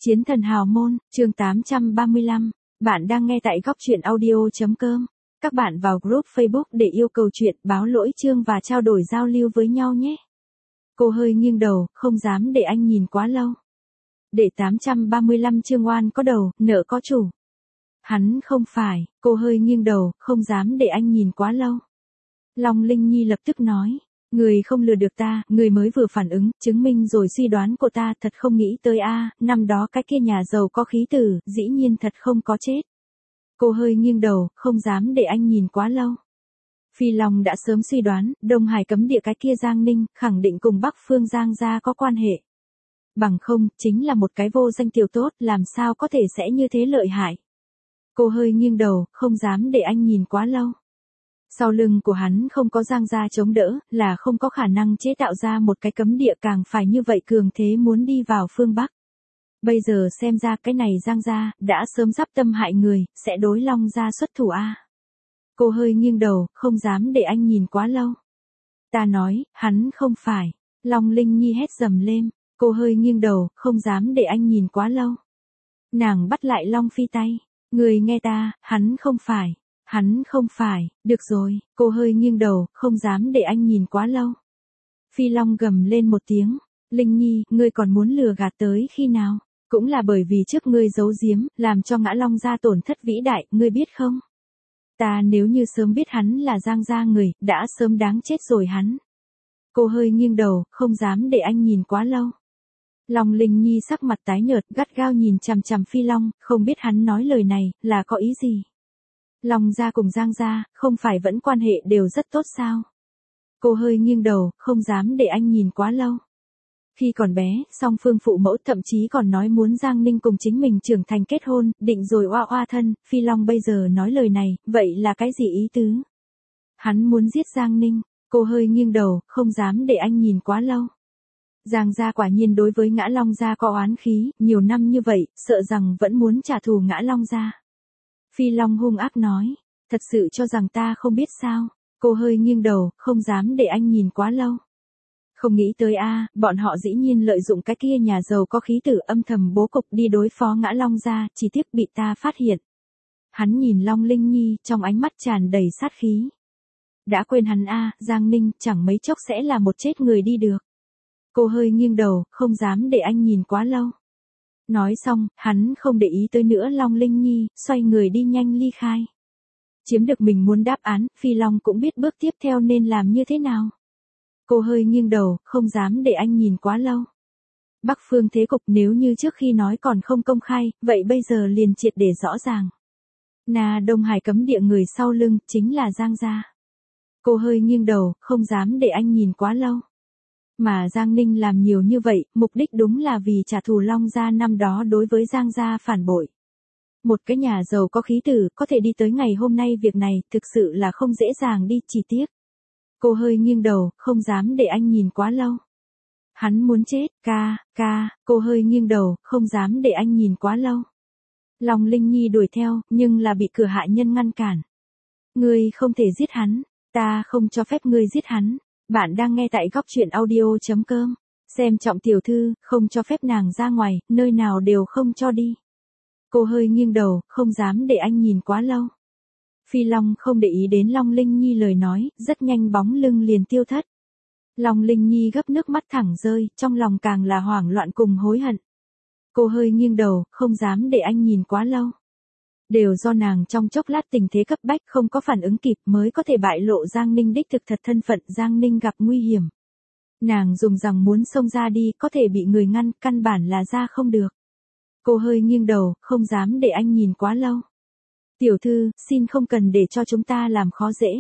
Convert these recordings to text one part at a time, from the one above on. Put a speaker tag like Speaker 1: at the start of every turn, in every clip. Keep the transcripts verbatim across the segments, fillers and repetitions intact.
Speaker 1: Chiến thần hào môn, chương tám trăm ba mươi lăm. Bạn đang nghe tại góc truyện audio.com. Các bạn vào group Facebook để yêu cầu chuyện, báo lỗi chương và trao đổi giao lưu với nhau nhé. Cô hơi nghiêng đầu, không dám để anh nhìn quá lâu. Để tám trăm ba mươi lăm chương oan có đầu, nợ có chủ. Hắn không phải, cô hơi nghiêng đầu, không dám để anh nhìn quá lâu. Long Linh Nhi lập tức nói. Người không lừa được ta, người mới vừa phản ứng, chứng minh rồi suy đoán của ta, thật không nghĩ tới a, năm đó cái kia nhà giàu có khí tử, dĩ nhiên thật không có chết. Cô hơi nghiêng đầu, không dám để anh nhìn quá lâu. Phi Long đã sớm suy đoán, Đông Hải cấm địa cái kia Giang Ninh, khẳng định cùng Bắc Phương Giang gia có quan hệ. Bằng không, chính là một cái vô danh tiểu tốt, làm sao có thể sẽ như thế lợi hại. Cô hơi nghiêng đầu, không dám để anh nhìn quá lâu. Sau lưng của hắn không có Giang gia chống đỡ, là không có khả năng chế tạo ra một cái cấm địa, càng phải như vậy cường thế muốn đi vào phương Bắc. Bây giờ xem ra cái này Giang gia, đã sớm sắp tâm hại người, sẽ đối Long gia xuất thủ a. Cô hơi nghiêng đầu, không dám để anh nhìn quá lâu. Ta nói, hắn không phải. Long Linh Nhi hét dầm lên, cô hơi nghiêng đầu, không dám để anh nhìn quá lâu. Nàng bắt lại Long Phi tay. Người nghe ta, hắn không phải. Hắn không phải, được rồi, cô hơi nghiêng đầu, không dám để anh nhìn quá lâu. Phi Long gầm lên một tiếng, Linh Nhi, ngươi còn muốn lừa gạt tới khi nào? Cũng là bởi vì trước ngươi giấu giếm, làm cho ngã Long gia tổn thất vĩ đại, ngươi biết không? Ta nếu như sớm biết hắn là Giang gia người, đã sớm đáng chết rồi hắn. Cô hơi nghiêng đầu, không dám để anh nhìn quá lâu. Long Linh Nhi sắc mặt tái nhợt, gắt gao nhìn chằm chằm Phi Long, không biết hắn nói lời này, là có ý gì? Long gia cùng Giang gia, không phải vẫn quan hệ đều rất tốt sao? Cô hơi nghiêng đầu, không dám để anh nhìn quá lâu. Khi còn bé, song phương phụ mẫu thậm chí còn nói muốn Giang Ninh cùng chính mình trưởng thành kết hôn, định rồi oa oa thân, Phi Long bây giờ nói lời này, vậy là cái gì ý tứ? Hắn muốn giết Giang Ninh, cô hơi nghiêng đầu, không dám để anh nhìn quá lâu. Giang gia quả nhiên đối với ngã Long gia có oán khí, nhiều năm như vậy, sợ rằng vẫn muốn trả thù ngã Long gia. Phi Long hung ác nói, thật sự cho rằng ta không biết sao, cô hơi nghiêng đầu, không dám để anh nhìn quá lâu. Không nghĩ tới a, bọn họ dĩ nhiên lợi dụng cái kia nhà giàu có khí tử âm thầm bố cục đi đối phó ngã Long gia, chỉ tiếc bị ta phát hiện. Hắn nhìn Long Linh Nhi, trong ánh mắt tràn đầy sát khí. Đã quên hắn a, Giang Ninh chẳng mấy chốc sẽ là một chết người đi được. Cô hơi nghiêng đầu, không dám để anh nhìn quá lâu. Nói xong, hắn không để ý tới nữa Long Linh Nhi, xoay người đi nhanh ly khai. Chiếm được mình muốn đáp án, Phi Long cũng biết bước tiếp theo nên làm như thế nào. Cô hơi nghiêng đầu, không dám để anh nhìn quá lâu. Bắc phương thế cục nếu như trước khi nói còn không công khai, vậy bây giờ liền triệt để rõ ràng. Na Đông Hải cấm địa người sau lưng, chính là Giang gia. Cô hơi nghiêng đầu, không dám để anh nhìn quá lâu. Mà Giang Ninh làm nhiều như vậy, mục đích đúng là vì trả thù Long gia năm đó đối với Giang gia phản bội. Một cái nhà giàu có khí tử, có thể đi tới ngày hôm nay việc này, thực sự là không dễ dàng đi, chỉ tiếc. Cô hơi nghiêng đầu, không dám để anh nhìn quá lâu. Hắn muốn chết, ca, ca, cô hơi nghiêng đầu, không dám để anh nhìn quá lâu. Long Linh Nhi đuổi theo, nhưng là bị cửa hạ nhân ngăn cản. Ngươi không thể giết hắn, ta không cho phép ngươi giết hắn. Bạn đang nghe tại góc truyện audio.com. Xem trọng tiểu thư, không cho phép nàng ra ngoài, nơi nào đều không cho đi. Cô hơi nghiêng đầu, không dám để anh nhìn quá lâu. Phi Long không để ý đến Long Linh Nhi lời nói, rất nhanh bóng lưng liền tiêu thất. Long Linh Nhi gấp nước mắt thẳng rơi, trong lòng càng là hoảng loạn cùng hối hận. Cô hơi nghiêng đầu, không dám để anh nhìn quá lâu. Đều do nàng trong chốc lát tình thế cấp bách không có phản ứng kịp mới có thể bại lộ Giang Ninh đích thực thật thân phận, Giang Ninh gặp nguy hiểm. Nàng dùng rằng muốn xông ra đi, có thể bị người ngăn, căn bản là ra không được. Cô hơi nghiêng đầu, không dám để anh nhìn quá lâu. Tiểu thư, xin không cần để cho chúng ta làm khó dễ.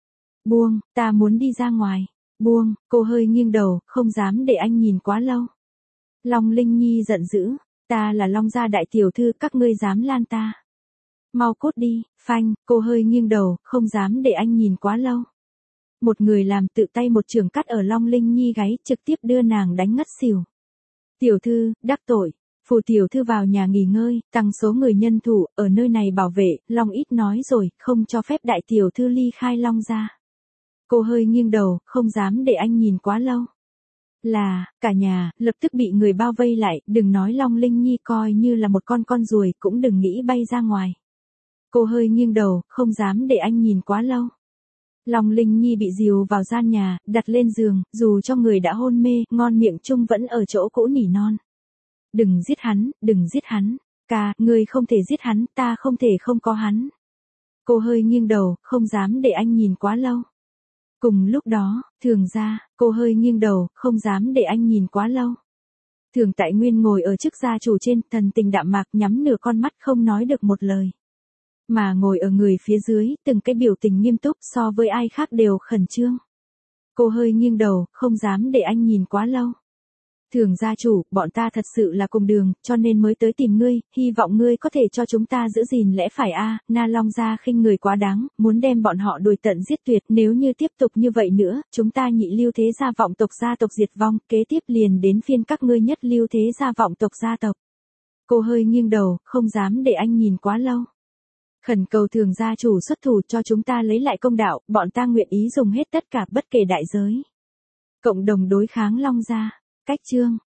Speaker 1: Buông, ta muốn đi ra ngoài. Buông, cô hơi nghiêng đầu, không dám để anh nhìn quá lâu. Long Linh Nhi giận dữ, ta là Long gia đại tiểu thư, các ngươi dám lan ta. Mau cút đi, phanh, cô hơi nghiêng đầu, không dám để anh nhìn quá lâu. Một người làm tự tay một trường cắt ở Long Linh Nhi gáy, trực tiếp đưa nàng đánh ngất xỉu. Tiểu thư, đắc tội, phù tiểu thư vào nhà nghỉ ngơi, tăng số người nhân thủ, ở nơi này bảo vệ, Long ít nói rồi, không cho phép đại tiểu thư ly khai Long gia. Cô hơi nghiêng đầu, không dám để anh nhìn quá lâu. Là, cả nhà, lập tức bị người bao vây lại, đừng nói Long Linh Nhi coi như là một con con ruồi, cũng đừng nghĩ bay ra ngoài. Cô hơi nghiêng đầu, không dám để anh nhìn quá lâu. Long Linh Nhi bị dìu vào gian nhà, đặt lên giường, dù cho người đã hôn mê, ngon miệng chung vẫn ở chỗ cũ nỉ non. Đừng giết hắn, đừng giết hắn. Ca, ngươi không thể giết hắn, ta không thể không có hắn. Cô hơi nghiêng đầu, không dám để anh nhìn quá lâu. Cùng lúc đó, Thường gia, cô hơi nghiêng đầu, không dám để anh nhìn quá lâu. Thường Tại Nguyên ngồi ở chức gia chủ trên, thần tình đạm mạc, nhắm nửa con mắt không nói được một lời. Mà ngồi ở người phía dưới, từng cái biểu tình nghiêm túc, so với ai khác đều khẩn trương. Cô hơi nghiêng đầu, không dám để anh nhìn quá lâu. Thường gia chủ, bọn ta thật sự là cùng đường, cho nên mới tới tìm ngươi, hy vọng ngươi có thể cho chúng ta giữ gìn lẽ phải a. Na Long gia khinh người quá đáng, muốn đem bọn họ đuổi tận giết tuyệt, nếu như tiếp tục như vậy nữa, chúng ta nhị lưu thế gia vọng tộc gia tộc diệt vong, kế tiếp liền đến phiên các ngươi nhất lưu thế gia vọng tộc gia tộc. Cô hơi nghiêng đầu, không dám để anh nhìn quá lâu. Khẩn cầu Thường gia chủ xuất thủ cho chúng ta lấy lại công đạo, bọn ta nguyện ý dùng hết tất cả bất kể đại giới. Cộng đồng đối kháng Long gia. Cách chương